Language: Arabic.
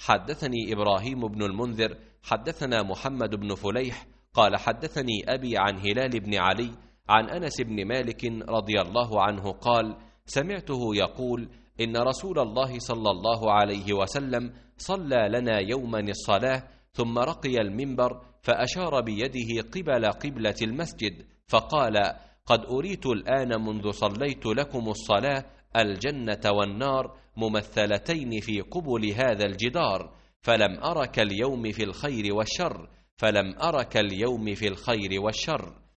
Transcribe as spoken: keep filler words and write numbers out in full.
حدثني إبراهيم بن المنذر حدثنا محمد بن فليح قال حدثني أبي عن هلال بن علي عن أنس بن مالك رضي الله عنه قال سمعته يقول إن رسول الله صلى الله عليه وسلم صلى لنا يوما الصلاة ثم رقي المنبر فأشار بيده قبل قبلة المسجد فقال قد أريت الآن منذ صليت لكم الصلاة الجنة والنار ممثلتين في قبل هذا الجدار فلم أرك اليوم في الخير والشر فلم أرك اليوم في الخير والشر